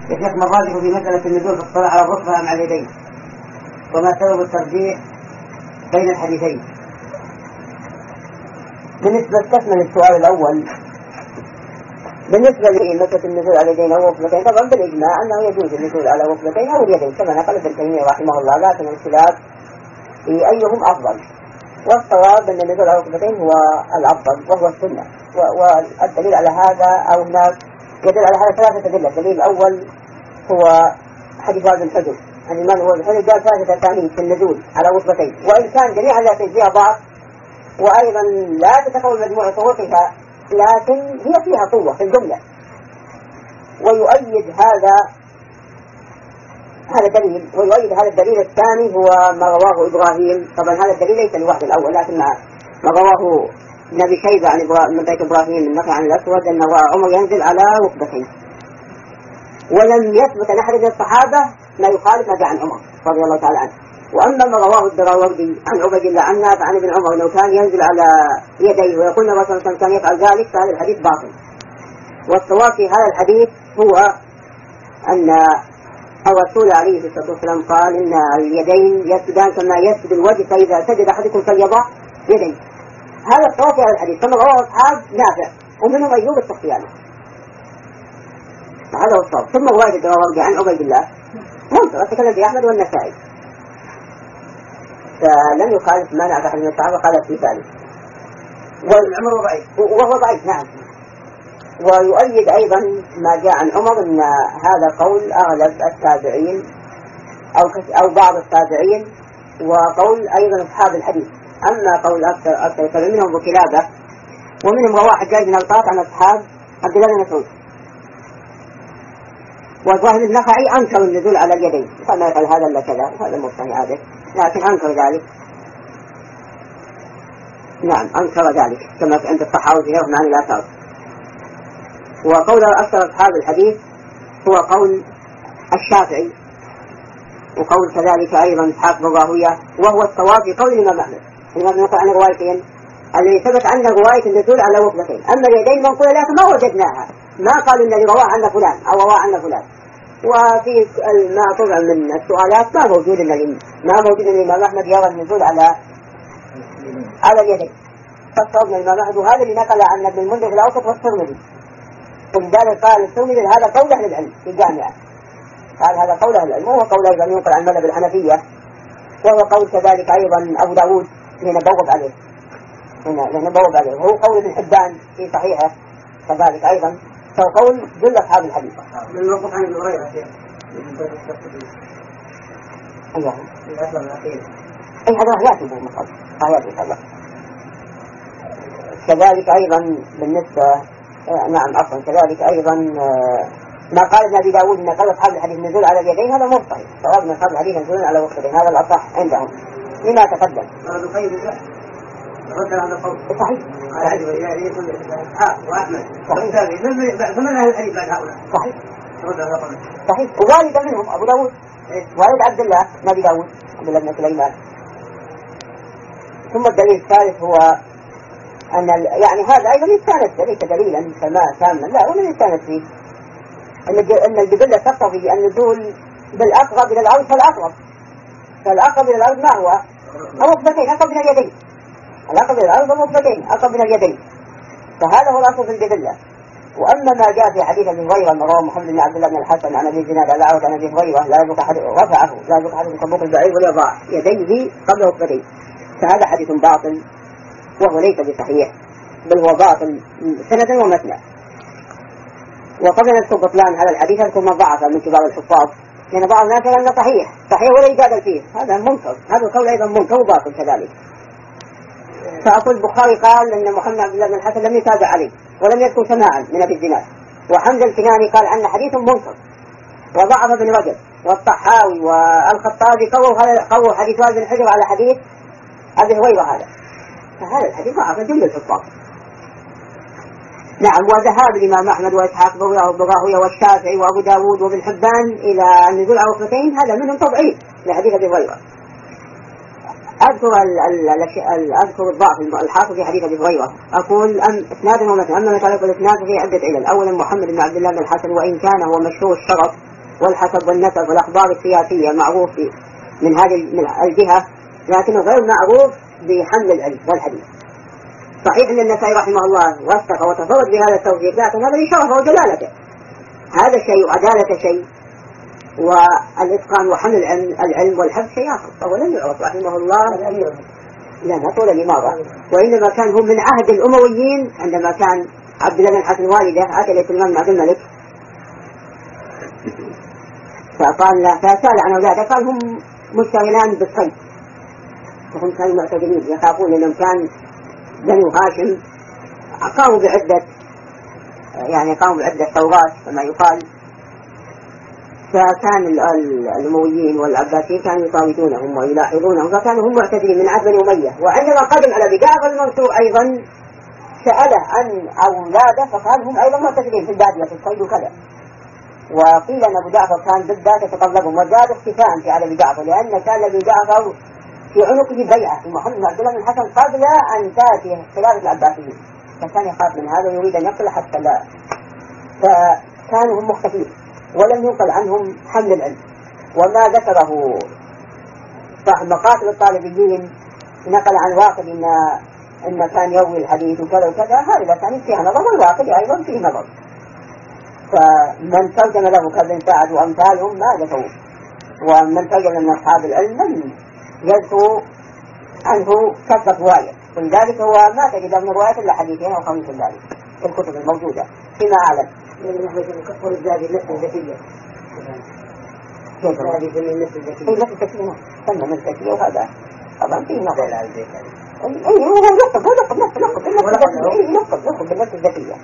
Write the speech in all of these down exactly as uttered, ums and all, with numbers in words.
يا شيخ ما الراجح في مسألة النزول في الصلاة على الركبة مع اليدين؟ وما سبب الترجيح بين الحديثين؟ بالنسبة تكمل السؤال الأول، بالنسبة لمسألة النزول على اليدين أو ركبتين، طبعا بالإجماع أنه يجوز النزول على ركبتين أو اليدين كما نقل ابن تيمية رحمه الله، لكن الخلاف في أيهم أفضل، والصواب أن النزول على ركبتين هو الأفضل وهو السنة. والدليل على هذا أو هناك يدل على هذا ثلاثة أدلة. الدليل الأول هو حديث وائل بن حجر عن الإمام وائل بن حجر قال ثلاثة أسانيد في النزول على ركبتين، وإن كان جميع الأسانيد فيها ضعف وأيضا لا تتكون مجموعة طرقها، لكن هي فيها قوة في الجملة. ويؤيد هذا هذا دليل ويؤيد هذا الدليل الثاني هو ما رواه إبراهيم. طبعا هذا الدليل ليس لوحده الأول، لكن ما رواه ابن أبي شيبة عن من بيت إبراهيم النقل عن الأسود أن عمر ينزل على ركبتين، ولم يثبت عن أحد من الصحابة ما يخالف ما جاء عن عمر رضي الله تعالى عنه. وأما ما رواه الدراوردي عن عبيد الله عن نافع عن ابن عمر أنه كان ينزل على يديه ويقول الرسول صلى الله عليه وسلم كان يفعل ذلك، فهذا الحديث باطل. والصواب في هذا الحديث هو أن الرسول عليه الصلاة والسلام قال إن اليدين يسجدان كما يسجد الوجه، فإذا سجد أحدكم فليضع يديه. هذا الصواب في هذا الحديث، ثم رواه أصحاب نافع ومنهم أيوب السختياني، هذا هو الصواب. ثم رواية الدراوردي عن عبيد الله منكر تكلم في أحمد والنسائي، فلم يخالف ما نعرف أحد من الصحابة قال في ذلك، والعمر ضعيف وهو ضعيف. نعم. ويؤيد أيضا ما جاء عن عمر أن هذا قول أغلب التابعين أو أو بعض التابعين وقول أيضا أصحاب الحديث. أما قول أكثر أكثر منهم أبو كلابة ومنهم رواه حجاج بن القاط عن أصحاب عبد الله بن مسعود. وظاهر النخعي أنكر النزول على اليدين، فما يفعل هذا إلا كذا، هذا مبتدع عادة، لكن أنكر ذلك. نعم أنكر ذلك كما عند الطحاوي في غيره عن الآثار. وقول أكثر أصحاب الحديث هو قول الشافعي، وقول كذلك أيضا إسحاق بن راهويه، وهو الصواب في قول الإمام أحمد. الإمام نقل عن روايتين الذي ثبت عن رواية النزول على ركبتين، أما اليدين منقولة لكن ما وجدناها، ما قالوا الذي رواه عنا فلان أو رواه عنا فلان. وفي ما طبعا من السؤالات ما موجود ان ما موجود ان الإمام أحمد يرى النزول على على اليدين. فالصواب الإمام أحمد وهذا اللي نقل عن ابن المنذر في الأوسط والترمذي، ولذلك قال الترمذي هذا قول أهل العلم في الجامعة، قال هذا قول أهل العلم، وهو قول أيضا ينقل عن مذهب الحنفية، وهو قول كذلك أيضا أبو داود هنا بوب عليه هنا بوب عليه وهو قول ابن حبان في صحيحه كذلك أيضا، فهو قول جل أصحاب الحديث. من الوقف عن ابن هريرة أيها أي هذا لا تبوه مصر آيات إن شاء الله. كذلك أيضا بالنسبة آه نعم أصلا كذلك أيضا آه ما قال ابن أبي داود إن قال أصحاب الحديث نزول على اليدين، هذا مو صحيح. صواب أصحاب الحديث نزول على وقتين، هذا الأصح عندهم لما تقدم. هذا خير الله رد على القول صحيح. ها وأحمد صحيح. فمن أهل الحديث بعد هؤلاء؟ صحيح. رد على القول صحيح. ووالد منهم أبو داود والد عبد الله بن أبي داود عبد الله بن سليمان. ثم الدليل الثالث هو أن يعني هذا أيضا يستانس ليس دليلا كما تاما، لا ومن يستانس فيه أن الجبلة تقتضي النزول بالأقرب إلى الأرض، فالأقرب فالأقرب إلى الأرض ما هو؟ الركبتين أقرب من اليدين، الأقرب إلى الأرض الركبتين أقرب من اليدين، فهذا هو الأصل في الجبلة. وأما ما جاء في حديث أبي هريرة رواه محمد بن عبد الله بن الحسن عن أبي زناد على عن أبي هريرة لا يبقى أحد رفعه لا يبقى أحد كبوق البعير ويضع يديه قبل ركبتيه، فهذا حديث باطل وهو ليس بصحيح، بل هو باطل سندا ومتنا. وقبل أن نذكر بطلان هذا الحديث أذكر من ضعف من كبار الحفاظ، لأن بعض الناس يقول أنه صحيح صحيح ولا يجادل فيه، هذا منكر، هذا القول أيضا منكر وباطل كذلك. فأقول البخاري قال أن محمد عبد الله بن الحسن لم يتابع عليه ولم يذكر سماعا من أبي الزناد، وحمزة الكناني قال أن حديث منكر، وضعف ابن رجب والطحاوي والخطابي قووا حديث وائل بن حجر على حديث أبي هريرة هذا، فهذا الحديث ضعف جملة الحفاظ. نعم. وذهاب الإمام أحمد وإسحاق بن راهويه والشافعي وأبو داود وابن حبان إلى النزول على ركبتين هذا منهم تضعيف لحديث أبي هريرة. أذكر أذكر الضعف الحاصل في حديث أبي هريرة، أقول أم إسناد ومتن. أما مثلا الإسناد فيه عدة علل. أولا محمد بن عبد الله بن الحسن وإن كان هو مشهور الشرف والحسب والنسب والأخبار السياسية معروف من هذه الجهة، لكنه غير معروف بحمل العلم والحديث. صحيح أن النسائي رحمه الله وثق وتفرد بهذا التوثيق، لكن هذا لشرفه وجلالته، هذا شيء وعدالة شيء، والإتقان وحمل العلم, العلم والحفظ شيء آخر. فهو لم يعرف رحمه الله، لا ما طول الإمارة، وإنما كان هم من عهد الأمويين. عندما كان عبد الله بن حسن والده أتى لسلمان بن عبد الملك فقال له، فسأل عن أولاده، قال هم مشتغلان بالصيد، وهم كانوا معتدلين يخافون أنهم كان بنو هاشم قاموا بعدة يعني قاموا بعدة ثورات كما يقال، فكان الأمويين والعباسيين كانوا يطاردونهم ويلاحظونهم، فكانوا هم معتدلين من عهد بني أمية. وعندما قدم على بجعفر المنصور أيضا سأله عن أولاده، فقال هم أيضا معتدلين في البادية في الصيد وكذا. وقيل أن أبو جعفر كان ضد يتطلبهم، وزاد اختفاء في على أبي جعفر، لأن كان أبي جعفر في عنقه بيعة في محمد بن عبد الله بن الحسن قبل أن تأتي خلافة العباسيين، فكان يخاف من هذا ويريد أن يقتل حتى لا، فكانوا هم مختفين ولم ينقل عنهم حمل العلم. وما ذكره صاحب مقاتل الطالبيين نقل عن واقد إن إن كان يروي الحديث وكذا وكذا، هذا كان فيها نظر، والواقد أيضا فيه نظر. فمن ترجم له كابن سعد وأمثالهم ما ذكروا، ومن ترجم من أصحاب العلم من يذكر عنه كثرة رواية، ولذلك هو ما تجد من رواية إلا حديثين أو خمس ذلك في الكتب الموجودة فيما أعلم. من نحن نكفر الزاد النفس الذكية، كيف هذه من النفس الذكية؟ النفس الذكية سمى من الذكية، وهذا طبعا فيه نظر. أي هو ينقب هو ينقب نفسه ينقب ينقب ينقب بالنفس الذكية.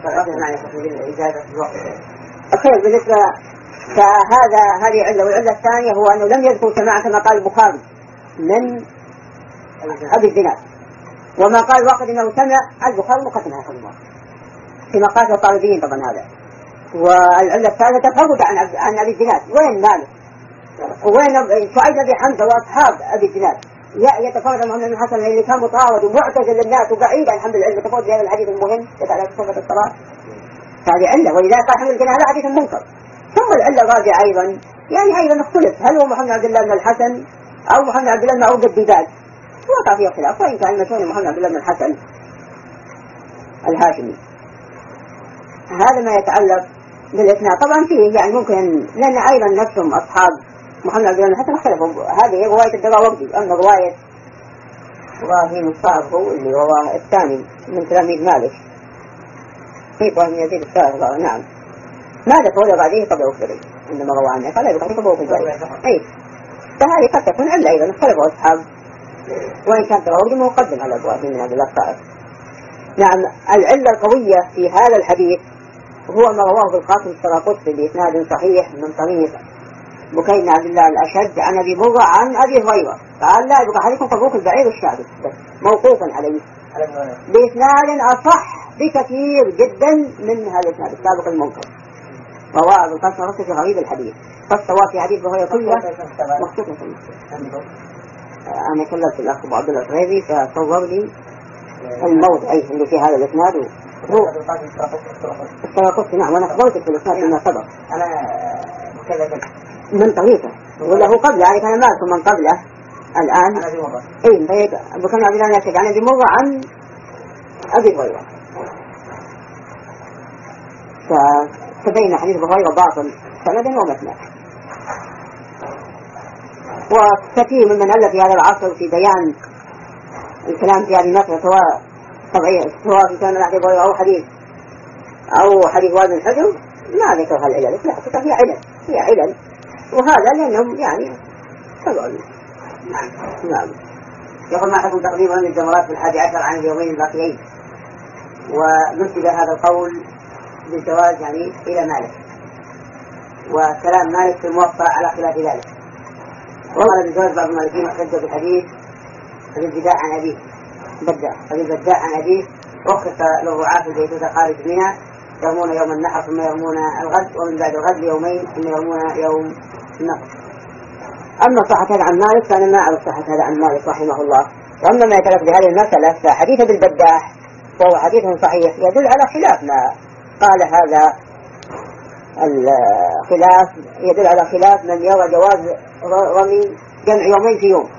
أخير بالنسبة فهذا هذه علة. والعلة الثانية هو أنه لم يذكر سماع كما قال البخاري من أبي الزناد، وما قال واحد إنه سمع البخاري مقدم هذا الموضوع فيما قال الطالبين طبعا هذا. والعلة الثالثة تفرد عن عن أبي الزناد، وين مالك وين شعيب بن حمزة وأصحاب أبي الزناد يتفرد محمد بن حسن اللي كان مطارد ومعتزل للناس وبعيد عن حمل العلم، تفرد بهذا الحديث المهم يتعلق بصفة الصلاة، هذه علة. ولذلك قال حمل الجنازة هذا حديث منكر. ثم العلة الرابعة أيضا يعني أيضا اختلف، هل هو محمد عبد الله بن الحسن أو محمد عبد الله بن عقبة الدجاج؟ وقع فيه خلاف، وإن كان المشهور محمد عبد الله بن الحسن الهاشمي. هذا ما يتعلق بالإسناد. طبعا فيه يعني ممكن لأن أيضا نفسهم أصحاب محمد عبد الله بن الحسن اختلفوا. هذه رواية الدراوردي، أما رواية إبراهيم الصاغ هو اللي رواه الثاني من تلاميذ مالك، في إبراهيم يزيد الصاغ. نعم ماذا فعل بعدين قبل أخبري عندما روى عنه فلا يبقى قبل أخبري. أي فهذه قد تكون علة أيضا اختلفوا أصحاب، وإن كانت الدراوردي مقدم على إبراهيم من عبد الله الصاغ. نعم العلة القوية في هذا الحديث هو ما رواه ابن القاسم السراقطي بإسناد صحيح من طريق بكير بن عبد الله الأشج عن أبي مرة عن أبي هريرة قال لا يبقى عليكم طبوق البعير الشاذ موقوفا عليه بإسناد أصح بكثير جدا من هذا الإسناد السابق المنكر. رواه ابن القاسم في غريب الحديث، فالسواء في حديث هريرة كله مخصوصا. أنا كلمت الأخ أبو عبد الله الصغيري فصور لي الموضع اللي في هذا الإسناد هو السراقطي. نعم وأنا أخبرتك في الإسناد فيما سبق أنا مكلفا من طريقه ولا هو قبل يعني كان مالكم من قبله الآن. إيه طيب أبو كان عبد الله ناشد عن أبي مرة عن أبي هريرة، فتبين حديث أبو هريرة باطل سندا ومتنا. وكثير ممن ألف في هذا العصر في بيان الكلام في هذه المسألة سواء طبيعي سواء في كلام أبي هريرة أو حديث أو حديث واد بن حجر ما ذكر هالعلل، لا فكرة هي علل هي علل، وهذا لأنهم يعني تبعون. نعم نعم. يقول ما حكم تقديم علم الجمرات في الحادي عشر عن اليومين الباقيين، ونسب هذا القول بالجواز يعني إلى مالك، وكلام مالك في الموطأ على خلاف ذلك. وقال بالجواز بعض المالكين احتج بالحديث الابتداء عن أبيه بدأ الابتداء عن أبيه رخص للرعاة في البيتوتة خارج منها يرمون يوم النحر ثم يرمون الغد، ومن بعد الغد يومين ثم يرمون يوم النحر. أما صحة هذا عن مالك فأنا ما أعرف صحة هذا عن مالك رحمه الله. وأما ما يتعلق بهذه المسألة فحديث بالبداح وهو حديث صحيح يدل على خلاف ما قال هذا الخلاف يدل على خلاف من يرى جواز رمي جمع يومين في يوم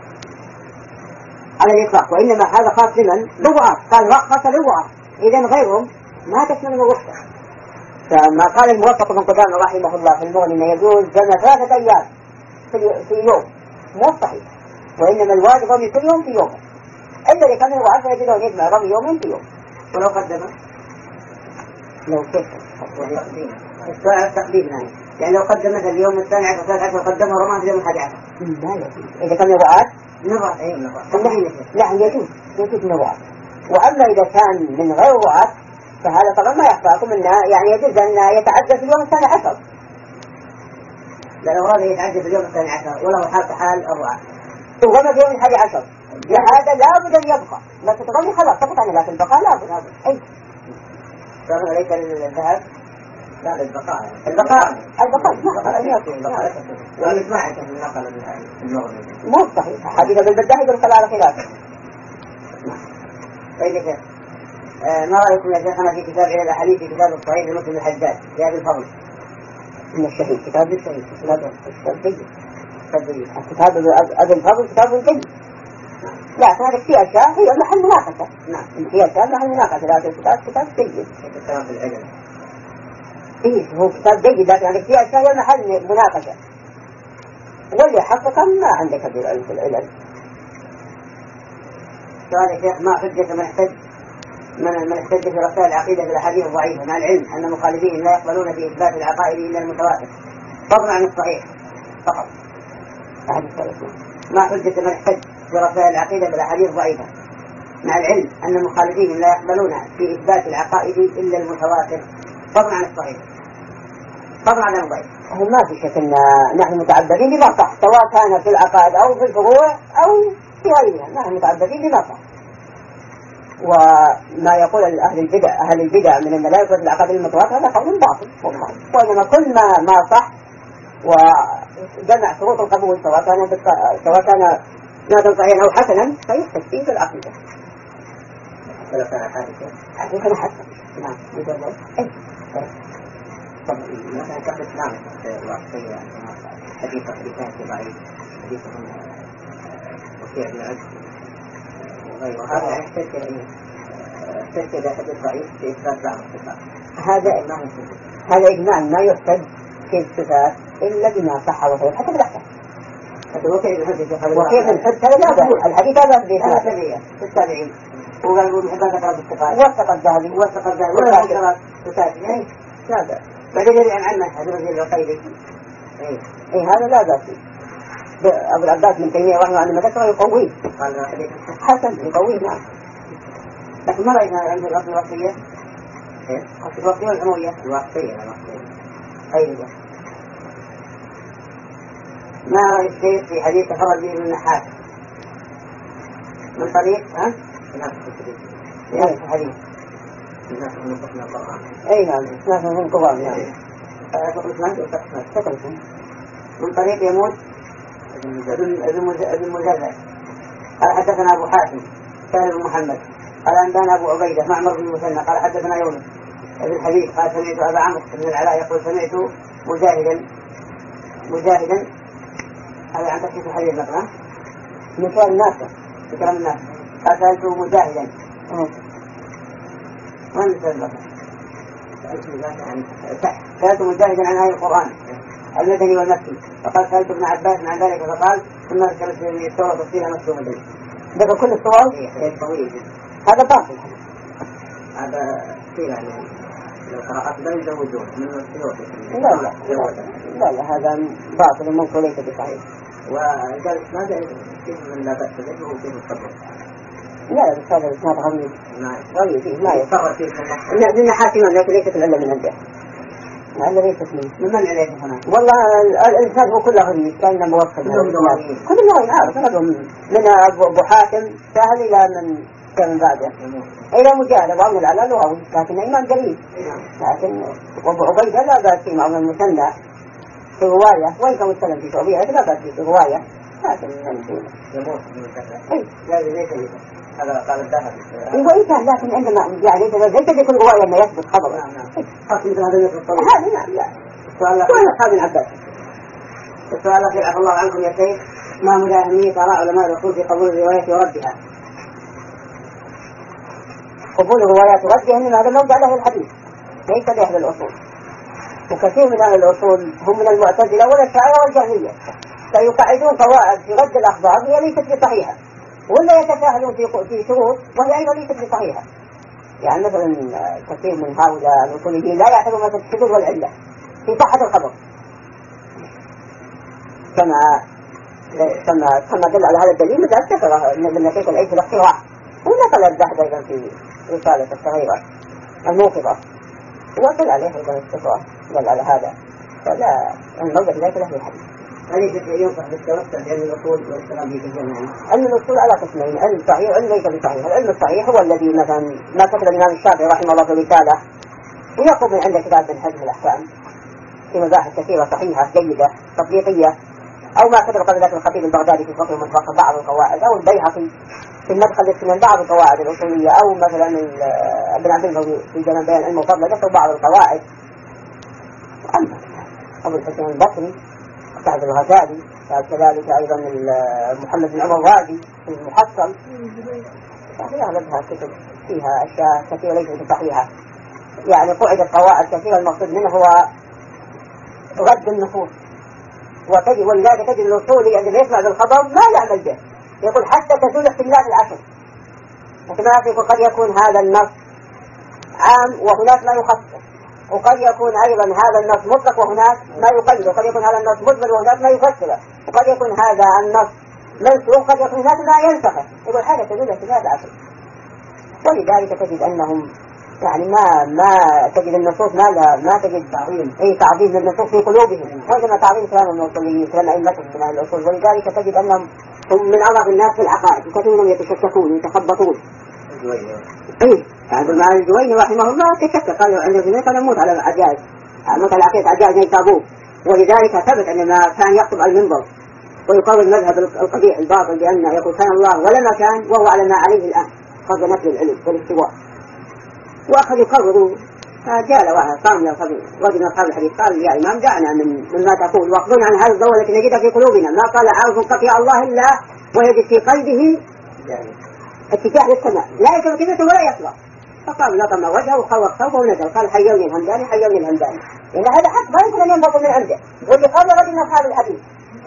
على الإطلاق، وإنما هذا خاص لمن؟ للرعاة، قال رخص للرعاة، إذن غيرهم ما تشمل الرخصة. فما قال الموفق بن قدامة رحمه الله في المغني أنه يجوز جمع ثلاثة أيام في يوم مو صحيح، وإنما الواجب رمي كل يوم في يوم، إلا إذا كان الرعاة فيجوز أن يجمع رمي يومين في يوم. ولو قدم لو كيف السؤال التقديم يعني يعني لو قدم مثلا اليوم الثاني عشر ثالث عشر قدمه رماه في اليوم الحادي عشر لا يجوز إذا كان الرعاة نظر أي نظر نعم يجوز يجوز من الرعاة. وأما إذا كان من غير رعاة فهذا طبعا ما يخفاكم أنه يعني يجوز أن يتعدى في اليوم الثاني عشر. لا لو أراد يتعدى في اليوم الثاني عشر وله حال حال الرعاة تغمى في يوم الحادي عشر هذا لابد أن يبقى، ما تتغمي خلاص تقطع عنه، لكن البقاء لابد. أي صار عليك الذهب لا البقاء البقاء البقاء ما والإجماع في النقل المغني مو صحيح. حديث بالبداية يدخل على خلافه. طيب يا شيخ ما رأيكم يا شيخنا في كتاب إلى الأحاديث في كتاب الصحيح لمسلم الحجاج لأبي الفضل من الشهيد كتاب الشهيد كتاب الشهيد كتاب أبي الفضل كتاب جيد، لا هذا في أشياء هي محل مناقشة. نعم في أشياء محل مناقشة، لكن الكتاب كتاب جيد. كتاب العلم إيه هو كتاب جيد، لكن عندك في أشياء هي محل مناقشة، واللي حققا ما عندك بالعلم في العلم. سؤال يا شيخ ما حجة من احتج من من احتج في رسائل العقيدة في الأحاديث الضعيفة مع العلم أن مخالفين لا يقبلون في إثبات العقائد إلا المتواتر فضلا عن الصحيح فقط. ما حجة من احتج في رسائل العقيدة في الأحاديث الضعيفة مع العلم أن المخالفين لا يقبلون في إثبات العقائد إلا المتواتر فضلا عن الصحيح فضلا عن الضعيف. هو ما في شك أن نحن متعبدين بما صح، سواء كان في العقائد أو في الفروع أو في غيرها، نحن متعبدين بما صح. وما يقول أهل البدع أهل البدع من أن لا يثبت العقائد المتواتر هذا قول باطل، وإنما كل ما ما صح وجمع شروط القبول سواء كان سواء كان نادا صحيحا أو حسنا فيحتج فيه في العقيدة. لو كان حادثا حديثا حسن نعم يجرب إيه طب مثلا كم إسلام الوصية حديث حديثان في ضعيف حديث وفي ابن عز وغيره هذا يحتج يحتج إذا حدث ضعيف في إثبات بعض الصفات هذا هذا إجماع ما يحتج في الصفات إلا بما صح وصح حتى بالأحكام. وكيف الحجة وكيف الحجة لا بأس الحديث هذا بالتابعين التابعين وقالوا محبان ذكر بالصفات وثق الذهبي وثق الذهبي ولا ذكر التابعين هذا بعدين يرجع عنه هذا الرجل القيدي إيه إيه هذا لا بأس. أبو العباس من تيمية رحمه الله ذكر يقويه قال حديث حسن يقويه نعم. لكن ما رأينا عند الأصل الوصية الوصية والعموية الوصية أيضا ما رأي الشيخ في حديث تفرد به من النحاس من طريق ها؟ نفس الحديث نفس من القرآن أي نعم نفس من القرآن يعني من طريق يموت ابن مجرد قال حدثنا أبو حاتم سهل بن محمد قال عندنا أبو عبيدة معمر بن المثنى قال حدثنا يونس ابن حبيب قال سمعت أبا عمرو بن العلاء يقول سمعت مجاهدا مجاهدا هذا عن تحديث الحديث المقرأ من كلام الناس من كلام الناس قال سألت مجاهدا وين سأل المقرأ سألت مجاهدا عن آية القرآن المدني والمكي فقال سألت ابن عباس عن ذلك فقال ثم ذكرت في السورة تفصيلها مكتوبة ذكر كل الصور طويل هذا باطل هذا كثير يعني لو قرأت لا يزوجون من السلوك لا لا لا لا هذا باطل منكر ليس بصحيح. وقال ماذا كيف من لا بأس به وكيف الصبر لا بس هذا الإسناد غريب غريب فيه ما يصبر فيه من حاكمان لكن ليست العلة من عنده العلة ليست منه من من عليه هنا والله الإنسان هو كله غريب كان موفق كلهم دوارين كلهم دوارين عارف من أبو حاتم سهل إلى من كان بعده إلى مجاهد وعون العلال لغوي لكن إيمان قريب لكن أبو عبيدة لا بأس فيه معون المثنى في رواية وإن كان مستلم في شعبية لا بأس فيه في رواية لكن يموت من كذا. لا ليس هذا قال الذهب. إيه كان لكن عندما يعني إذا ليس بكل رواية أنه يثبت خبر. نعم نعم. خاص مثل هذا يثبت خبر. هذا نعم لا. السؤال الأخير أصحاب العباس. السؤال الأخير عفى الله عنكم يا شيخ، ما مدى أهمية آراء علماء الأصول في قبول الروايات وردها؟ قبول الروايات وردها إنما هذا موضع له الحديث ليس لأهل الأصول، وكثير من أهل الأصول هم من المعتزلة والأشاعرة والجهمية فيقعدون قواعد في رد الأخبار هي ليست بصحيحة، ولا يتساهلون في في شروط وهي أيضا ليست بصحيحة. يعني مثلا كثير من هؤلاء الأصوليين لا يعتبرون مثل الشذوذ والعلة في صحة الخبر، كما كما كما دل على هذا الدليل مثل ذكر من شيخ العيد في الاقتراح، ونقل الذهب أيضا في رسالة الصغيرة الموقظة وقل عليه أيضا الصغيرة دل على هذا، فلا الموضع ليس له حديث. هل ينصح بالتوسع بعلم الأصول والاشتغال به كثيرا؟ علم الأصول على قسمين، علم صحيح وعلم ليس بصحيح. العلم الصحيح هو الذي مثلا ما كتب الإمام الشافعي رحمه الله في رسالة ويقوم من عنده كتاب من حجم الأحكام في مباحث كثيرة صحيحة جيدة تطبيقية، أو ما كتب قبل ذلك الخطيب البغدادي في فقه المنطقة بعض القواعد، أو البيهقي في المدخل السنن بعض القواعد الأصولية، أو مثلا ابن عبد الهادي في جمال بيان العلم وفضله ذكر بعض القواعد. أما أبو الحسين البصري سعد الغزالي كذلك أيضا محمد بن عمر الرازي في المحصل، فهي أغلبها كتب فيها أشياء كثيرة ليست صحيحة، يعني قعدت قواعد كثيرة المقصود منه هو رد النصوص. وتجد ولذلك تجد الأصولي عندما يسمع بالخبر ما يعمل به، يقول حتى تزول احتمالات العشر، احتمالات يقول قد يكون هذا النص عام وهناك ما يخصص، وقد يكون أيضا هذا النص مطلق وهناك ما يقيد، وقد يكون هذا النص مجمل وهناك ما يفسره، وقد يكون هذا النص منسوخ وقد يكون هناك ما ينسخه، يقول هذا تزول احتمالات العشر. ولذلك تجد أنهم يعني ما ما تجد النصوص ما لا ما تجد تعظيم أي تعظيم للنصوص في قلوبهم، وإنما تعظيم كلام الأصوليين كلام أئمتهم من أهل الأصول. ولذلك تجد أنهم هم من أضعف الناس في العقائد، وكثيرهم يتشككون ويتخبطون. إيه يعني مع الجويني رحمه الله تشكك، قال عند الجويني كان يموت على العجائز، موت على عقيدة عجائز ينتابوه، ولذلك ثبت عندما كان يخطب على المنبر ويقاوم المذهب القبيح الباطل بأن يقول كان الله ولما كان وهو على ما عليه الآن قبل نفي العلم والاستواء، وأخذ يقرروا. جاء واحد قام رجل من أصحاب الحديث قال يا إمام دعنا من مما تقول واخبرنا عن هذا الضوء التي نجدها في قلوبنا، ما قال عارف قطيع الله إلا ويجد في قلبه اتجاه للسماء لا يكون كذا ولا يطلع. فقال لطم وجهه وخوف ثوبه ونزل قال حيوني الهمداني حيوني الهمداني، لأن هذا حق ما يمكن أن ينبط من عنده. واللي قال رجل من أصحاب الحديث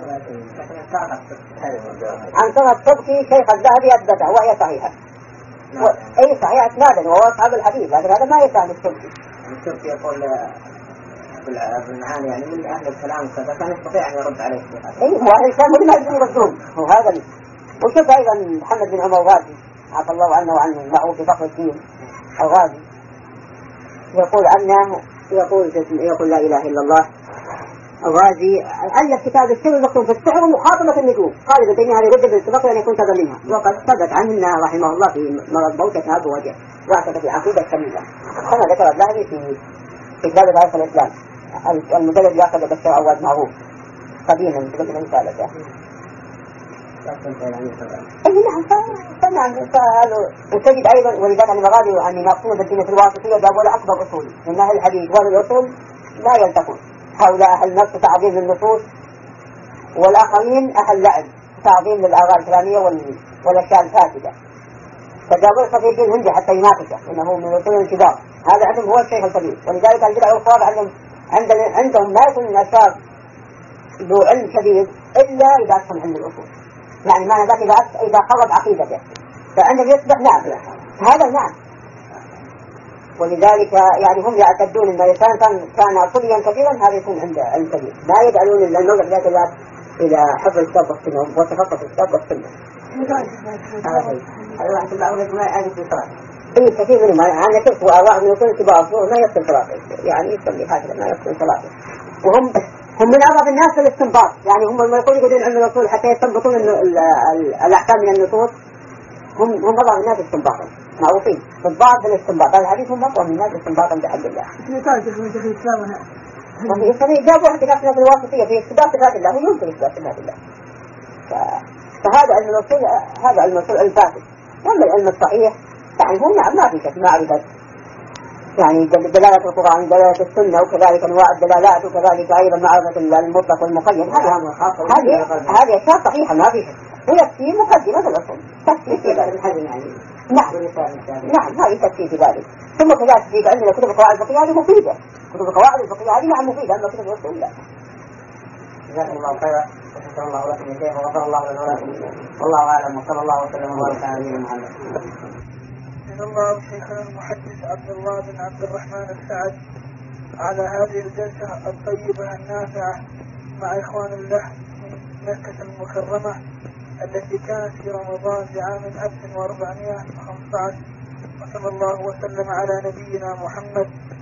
عن صنع الطبقي شيخ الذهبي أثبته وهي صحيحة. و... أي صحيح أسنادا وهو أصحاب الحديث، لكن هذا ما يفهم السبكي. السبكي يقول بالمعاني يعني من أهل الكلام كذا كان يستطيع أن يرد عليه. أي هو أهل الكلام ولما يردون هو هذا لي. وشوف أيضا محمد بن عمر الغازي عفى الله عنه وعنه المعروف في فقه الدين الغازي يقول عنه يقول يقول لا إله إلا الله. الغازي ألف كتاب السر المكتوم في السحر ومخاطبة النجوم، قال ابن تيمية هذه ردة بالسبق أن يكون كذا منها، وقد ثبت عنه رحمه الله في مرض موتة هاب وجه واعتقد في عقيدة كاملة كما ذكر الذهبي في في كتاب تاريخ الإسلام المجلد يأخذ بشر عواد معروف قديما من قبل رسالته. أي نعم فنعم فقالوا وتجد أيضا ولذلك عن المغادي عن مقصود الدين الواسطية جابوا له أكبر أصول من أهل الحديث وأهل الأصول لا يلتقون، هؤلاء أهل نفس تعظيم للنصوص والآخرين أهل لعب تعظيم للآراء الكلامية والأشياء الفاسدة. فجابوا صفي الدين هندي حتى يناقشه إنه من الأصول الكبار، هذا عندهم هو الشيخ الكبير. ولذلك البدع والصواب عندهم عندهم ما يكون الأشياء ذو علم شديد إلا إذا أفهم علم الأصول، يعني ما ذاك إذا إذا خرب عقيدته فعندهم يصبح نعم هذا نعم. ولذلك يعني هم يعتدون ان الانسان كان كان اصوليا كثيرا هذا يكون عنده علم كبير، ما يجعلون الا الموضع ذاك الى حفظ الكتاب والسنه وتخصص الكتاب والسنه. هذا واحد من الاولاد ما يعرف الصلاه. اي كثير منهم انا شفت اراء من يكون كبار ما يفصل صلاته، يعني يصلي هكذا ما يفصل صلاته. وهم هم من اضعف الناس في الاستنباط، يعني هم لما يقولوا يقولون علم الاصول حتى يستنبطون الاحكام من النصوص هم هم اضعف الناس استنباطا معروفين بالضبط بالاستنباط. هذا الحديث هم أقوى من الناس استنباطا بحد الله. وفي الصحيح جابوا احتكاك صفات الواسطية في إثبات صفات الله ويمكن إثبات صفات الله. فهذا علم الأصول، هذا علم الأصول الفاسد. أما العلم الصحيح يعني هو نعم ما في شك معرفة يعني دلالة القرآن دلالة السنة وكذلك أنواع الدلالات وكذلك أيضا معرفة المطلق والمقيد. هذه هذه أشياء صحيحة ما في شك. ويكفي مقدمة الأصول تكفي في ذلك الحزم يعني. نعم نعم هذه تكفي في ذلك. ثم كذلك في عندنا كتب القواعد الفقهية هذه مفيدة. كتب القواعد الفقهية هذه نعم مفيدة أما كتب الأصول لا. جزاكم الله خيرا وشكر الله لكم يا شيخ وغفر الله لنا ولكم والله أعلم وصلى الله وسلم وبارك على نبينا محمد. من الله شيخنا المحدث عبد الله بن عبد الرحمن السعد على هذه الجلسة الطيبة النافعة مع إخوان الله من مكة المكرمة التي كانت في رمضان لعام ألف وأربعمائة وخمسة عشر وصلى الله وسلم على نبينا محمد